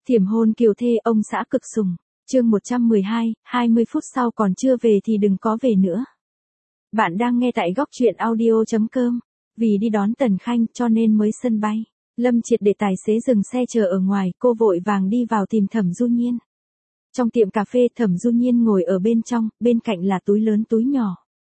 Thiểm hôn kiều thê ông xã cực sủng. Chương 112, 20 phút sau còn chưa về thì đừng có về nữa. Bạn đang nghe tại góc truyện audio.com. Vì đi đón Tần Khanh cho nên mới sân bay. Lâm Triệt để tài xế dừng xe chờ ở ngoài, cô vội vàng đi vào tìm Thẩm Du Nhiên. Trong tiệm cà phê Thẩm Du Nhiên ngồi ở bên trong, bên cạnh là túi lớn túi nhỏ.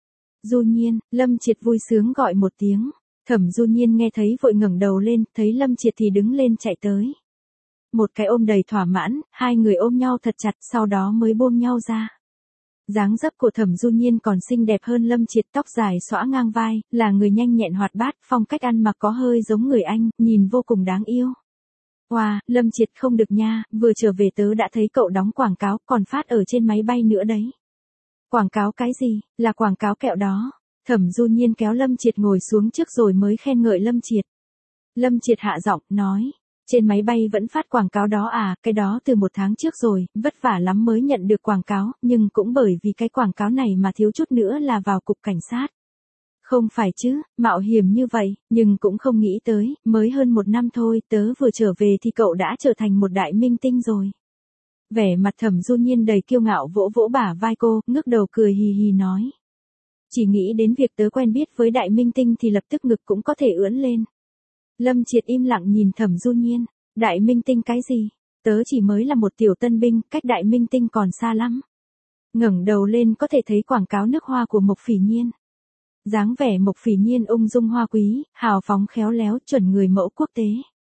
Du Nhiên, Lâm Triệt vui sướng gọi một tiếng. Thẩm Du Nhiên nghe thấy vội ngẩng đầu lên, thấy Lâm Triệt thì đứng lên chạy tới. Một cái ôm đầy thỏa mãn, hai người ôm nhau thật chặt sau đó mới buông nhau ra. Dáng dấp của Thẩm Du Nhiên còn xinh đẹp hơn Lâm Triệt, tóc dài xõa ngang vai, là người nhanh nhẹn hoạt bát, phong cách ăn mặc có hơi giống người Anh, nhìn vô cùng đáng yêu. Wow, Lâm Triệt không được nha, vừa trở về tớ đã thấy cậu đóng quảng cáo còn phát ở trên máy bay nữa đấy. Quảng cáo cái gì, là quảng cáo kẹo đó. Thẩm Du Nhiên kéo Lâm Triệt ngồi xuống trước rồi mới khen ngợi Lâm Triệt. Lâm Triệt hạ giọng, nói. Trên máy bay vẫn phát quảng cáo đó à, cái đó từ 1 tháng trước rồi, vất vả lắm mới nhận được quảng cáo, nhưng cũng bởi vì cái quảng cáo này mà thiếu chút nữa là vào cục cảnh sát. Không phải chứ, mạo hiểm như vậy, nhưng cũng không nghĩ tới, mới hơn 1 năm thôi, tớ vừa trở về thì cậu đã trở thành một đại minh tinh rồi. Vẻ mặt Thẩm Du Nhiên đầy kiêu ngạo vỗ vỗ bả vai cô, ngước đầu cười hì hì nói. Chỉ nghĩ đến việc tớ quen biết với đại minh tinh thì lập tức ngực cũng có thể ưỡn lên. Lâm Triệt im lặng nhìn Thẩm Du Nhiên, đại minh tinh cái gì, tớ chỉ mới là một tiểu tân binh, cách đại minh tinh còn xa lắm. Ngẩng đầu lên có thể thấy quảng cáo nước hoa của Mộc Phỉ Nhiên. Dáng vẻ Mộc Phỉ Nhiên ung dung hoa quý, hào phóng khéo léo, chuẩn người mẫu quốc tế.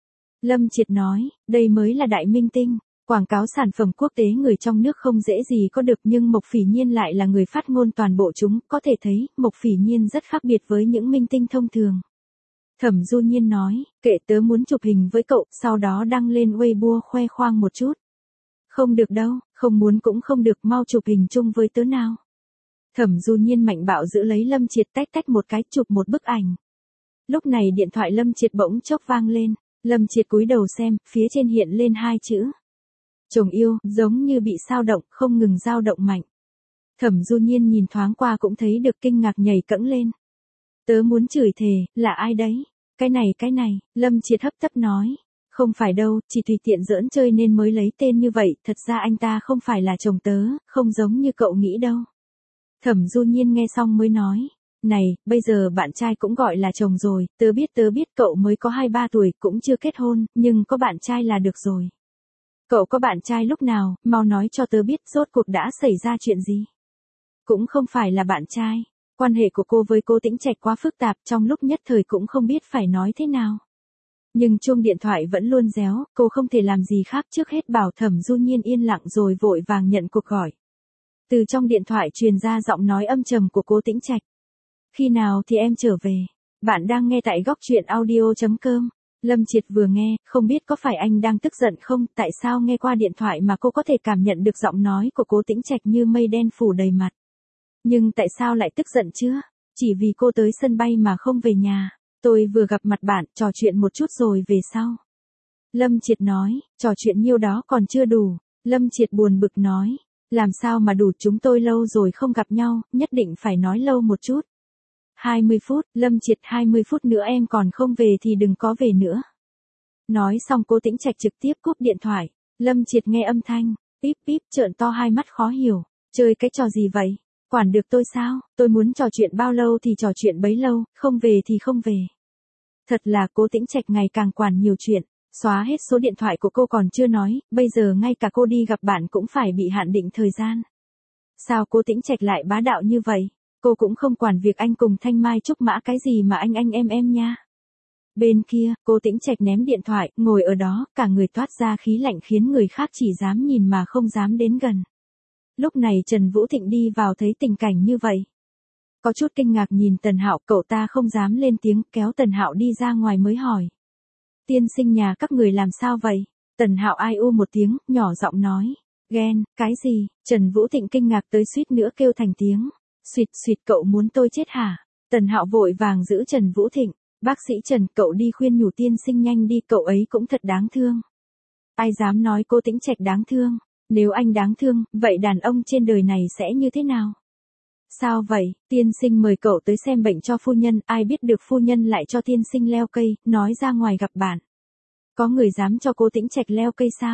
Lâm Triệt nói, đây mới là đại minh tinh, quảng cáo sản phẩm quốc tế người trong nước không dễ gì có được, nhưng Mộc Phỉ Nhiên lại là người phát ngôn toàn bộ chúng, có thể thấy, Mộc Phỉ Nhiên rất khác biệt với những minh tinh thông thường. Thẩm Du Nhiên nói, kệ, tớ muốn chụp hình với cậu, sau đó đăng lên Weibo khoe khoang một chút. Không được đâu, không muốn cũng không được, mau chụp hình chung với tớ nào. Thẩm Du Nhiên mạnh bạo giữ lấy Lâm Triệt, tách tách một cái, chụp một bức ảnh. Lúc này điện thoại Lâm Triệt bỗng chốc vang lên, Lâm Triệt cúi đầu xem, phía trên hiện lên 2 chữ. Chồng yêu, giống như bị sao động, không ngừng dao động mạnh. Thẩm Du Nhiên nhìn thoáng qua cũng thấy được kinh ngạc nhảy cẫng lên. Tớ muốn chửi thề, là ai đấy? Cái này, Lâm Triệt hấp tấp nói. Không phải đâu, chỉ tùy tiện giỡn chơi nên mới lấy tên như vậy, thật ra anh ta không phải là chồng tớ, không giống như cậu nghĩ đâu. Thẩm Du Nhiên nghe xong mới nói. Này, bây giờ bạn trai cũng gọi là chồng rồi, tớ biết cậu mới có 2-3 tuổi, cũng chưa kết hôn, nhưng có bạn trai là được rồi. Cậu có bạn trai lúc nào, mau nói cho tớ biết rốt cuộc đã xảy ra chuyện gì. Cũng không phải là bạn trai. Quan hệ của cô với Cố Tĩnh Trạch quá phức tạp, trong lúc nhất thời cũng không biết phải nói thế nào. Nhưng chuông điện thoại vẫn luôn réo, cô không thể làm gì khác trước hết bảo Thẩm Du Nhiên yên lặng rồi vội vàng nhận cuộc gọi. Từ trong điện thoại truyền ra giọng nói âm trầm của Cố Tĩnh Trạch. Khi nào thì em trở về? Bạn đang nghe tại góc truyện audio.com. Lâm Triệt vừa nghe, không biết có phải anh đang tức giận không, tại sao nghe qua điện thoại mà cô có thể cảm nhận được giọng nói của Cố Tĩnh Trạch như mây đen phủ đầy mặt. Nhưng tại sao lại tức giận chứ? Chỉ vì cô tới sân bay mà không về nhà. Tôi vừa gặp mặt bạn, trò chuyện một chút rồi về sau. Lâm Triệt nói, trò chuyện nhiêu đó còn chưa đủ. Lâm Triệt buồn bực nói, làm sao mà đủ, chúng tôi lâu rồi không gặp nhau, nhất định phải nói lâu một chút. 20 phút, Lâm Triệt, 20 phút nữa em còn không về thì đừng có về nữa. Nói xong Cố Tĩnh Trạch trực tiếp cúp điện thoại. Lâm Triệt nghe âm thanh, píp píp, trợn to hai mắt khó hiểu. Chơi cái trò gì vậy? Quản được tôi sao, tôi muốn trò chuyện bao lâu thì trò chuyện bấy lâu, không về thì không về. Thật là Cố Tĩnh Trạch ngày càng quản nhiều chuyện, xóa hết số điện thoại của cô còn chưa nói, bây giờ ngay cả cô đi gặp bạn cũng phải bị hạn định thời gian. Sao Cố Tĩnh Trạch lại bá đạo như vậy? Cô cũng không quản việc anh cùng Thanh Mai Trúc Mã cái gì mà anh em nha. Bên kia, Cố Tĩnh Trạch ném điện thoại, ngồi ở đó, cả người toát ra khí lạnh khiến người khác chỉ dám nhìn mà không dám đến gần. Lúc này Trần Vũ Thịnh đi vào thấy tình cảnh như vậy. Có chút kinh ngạc nhìn Tần Hạo, cậu ta không dám lên tiếng, kéo Tần Hạo đi ra ngoài mới hỏi. Tiên sinh nhà các người làm sao vậy? Tần Hạo ai u một tiếng, nhỏ giọng nói. Ghen, cái gì? Trần Vũ Thịnh kinh ngạc tới suýt nữa kêu thành tiếng. Suýt, cậu muốn tôi chết hả? Tần Hạo vội vàng giữ Trần Vũ Thịnh. Bác sĩ Trần, cậu đi khuyên nhủ tiên sinh nhanh đi, cậu ấy cũng thật đáng thương. Ai dám nói Cố Tĩnh Trạch đáng thương? Nếu anh đáng thương, vậy đàn ông trên đời này sẽ như thế nào? Sao vậy, tiên sinh mời cậu tới xem bệnh cho phu nhân, ai biết được phu nhân lại cho tiên sinh leo cây, nói ra ngoài gặp bạn. Có người dám cho Cố Tĩnh Trạch leo cây sao?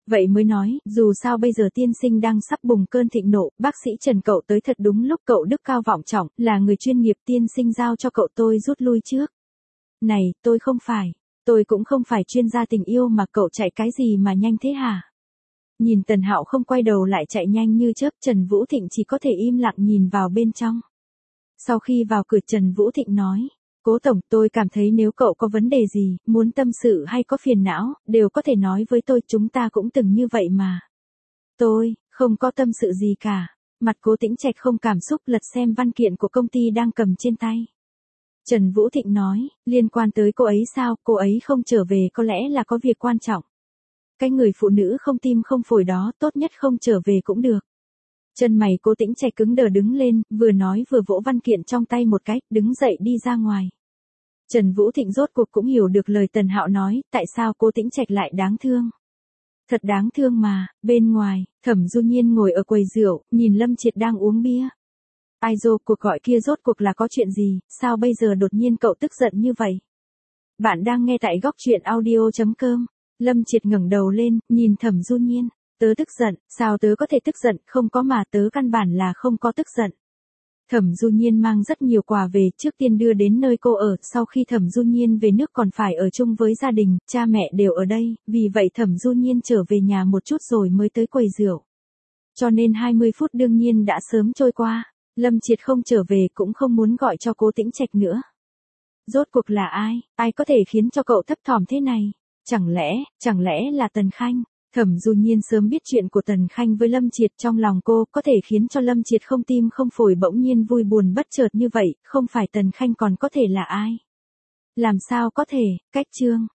Vậy mới nói, dù sao bây giờ tiên sinh đang sắp bùng cơn thịnh nộ, bác sĩ Trần cậu tới thật đúng lúc, cậu đức cao vọng trọng, là người chuyên nghiệp, tiên sinh giao cho cậu tôi rút lui trước. Này, tôi cũng không phải chuyên gia tình yêu mà cậu chạy cái gì mà nhanh thế hả? Nhìn Tần Hạo không quay đầu lại chạy nhanh như chớp, Trần Vũ Thịnh chỉ có thể im lặng nhìn vào bên trong. Sau khi vào cửa, Trần Vũ Thịnh nói, Cố tổng, tôi cảm thấy nếu cậu có vấn đề gì, muốn tâm sự hay có phiền não, đều có thể nói với tôi, chúng ta cũng từng như vậy mà. Tôi, không có tâm sự gì cả. Mặt Cố Tĩnh Trạch không cảm xúc, lật xem văn kiện của công ty đang cầm trên tay. Trần Vũ Thịnh nói, liên quan tới cô ấy sao, cô ấy không trở về có lẽ là có việc quan trọng. Cái người phụ nữ không tim không phổi đó, tốt nhất không trở về cũng được. Chân mày Cố Tĩnh Trạch cứng đờ đứng lên, vừa nói vừa vỗ văn kiện trong tay một cái, đứng dậy đi ra ngoài. Trần Vũ Thịnh rốt cuộc cũng hiểu được lời Tần Hạo nói, tại sao Cố Tĩnh Trạch lại đáng thương. Thật đáng thương mà. Bên ngoài, Thẩm Du Nhiên ngồi ở quầy rượu, nhìn Lâm Triệt đang uống bia. Ai dô, cuộc gọi kia rốt cuộc là có chuyện gì, sao bây giờ đột nhiên cậu tức giận như vậy? Bạn đang nghe tại góc truyện audio.com. Lâm Triệt ngẩng đầu lên, nhìn Thẩm Du Nhiên. Tớ tức giận, sao tớ có thể tức giận, không có mà, tớ căn bản là không có tức giận. Thẩm Du Nhiên mang rất nhiều quà về, trước tiên đưa đến nơi cô ở, sau khi Thẩm Du Nhiên về nước còn phải ở chung với gia đình, cha mẹ đều ở đây, vì vậy Thẩm Du Nhiên trở về nhà một chút rồi mới tới quầy rượu. Cho nên 20 phút đương nhiên đã sớm trôi qua, Lâm Triệt không trở về cũng không muốn gọi cho Cố Tĩnh Trạch nữa. Rốt cuộc là ai có thể khiến cho cậu thấp thỏm thế này? Chẳng lẽ là Tần Khanh? Thẩm Du Nhiên sớm biết chuyện của Tần Khanh với Lâm Triệt, trong lòng cô có thể khiến cho Lâm Triệt không tim không phổi bỗng nhiên vui buồn bất chợt như vậy, không phải Tần Khanh còn có thể là ai? Làm sao có thể, cách chương.